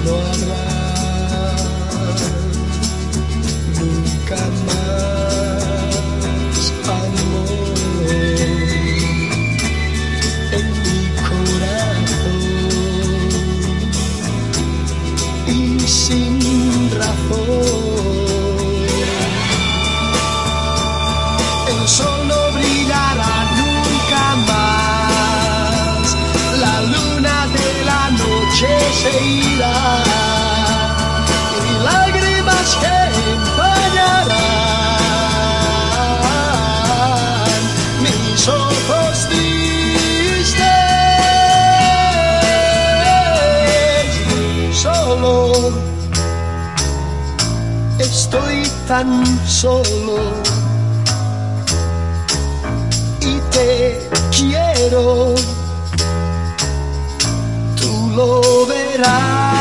no habrá nunca más amor en mi corazón, y sin razón el sol no brillará nunca más, la luna de la noche se irá y lágrimas que empañarán mis ojos tristes. Solo estoy tan solo y te quiero, tú lo verás.